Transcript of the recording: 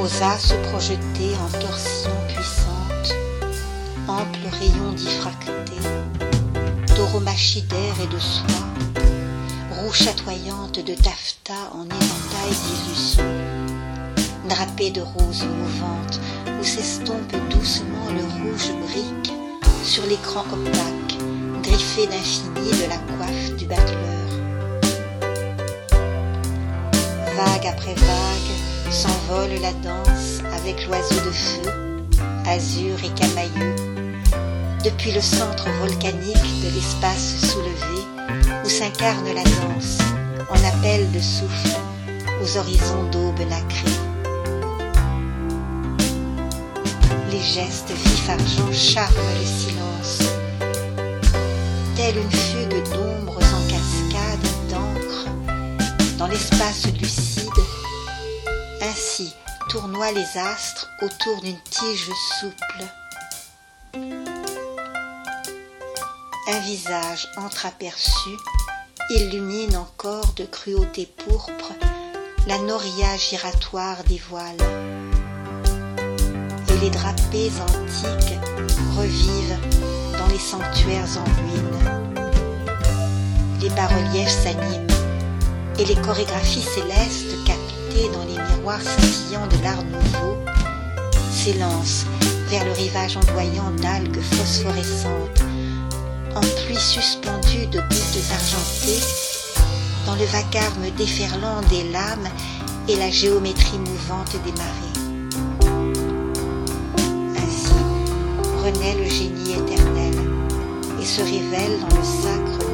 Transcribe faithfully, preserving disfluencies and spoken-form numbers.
osa se projeter en torsion puissante, ample rayon diffracté, tauromachie d'air et de soie, roue chatoyante de taffetas en éventail d'illusions, drapée de roses mouvantes où s'estompe doucement le rouge brique sur l'écran opaque, griffé d'infini de la coiffe du battleur. Vague après vague s'envole la danse avec l'oiseau de feu, azur et camailleux, depuis le centre volcanique de l'espace soulevé où s'incarne la danse en appel de souffle aux horizons d'aube nacrée. Les gestes vifs argent charment le silence, telle une fugue d'ombres en cascade d'encre dans l'espace lucide. Ainsi tournoient les astres autour d'une tige souple. Un visage entreaperçu illumine encore de cruauté pourpre la noria giratoire des voiles. Et les drapés antiques revivent dans les sanctuaires en ruine. Les bas-reliefs s'animent et les chorégraphies célestes captées dans les miroirs scintillants de l'art nouveau s'élancent vers le rivage ondoyant d'algues phosphorescentes, en pluie suspendue de gouttes argentées, dans le vacarme déferlant des lames et la géométrie mouvante des marées. Ainsi renaît le génie éternel et se révèle dans le sacre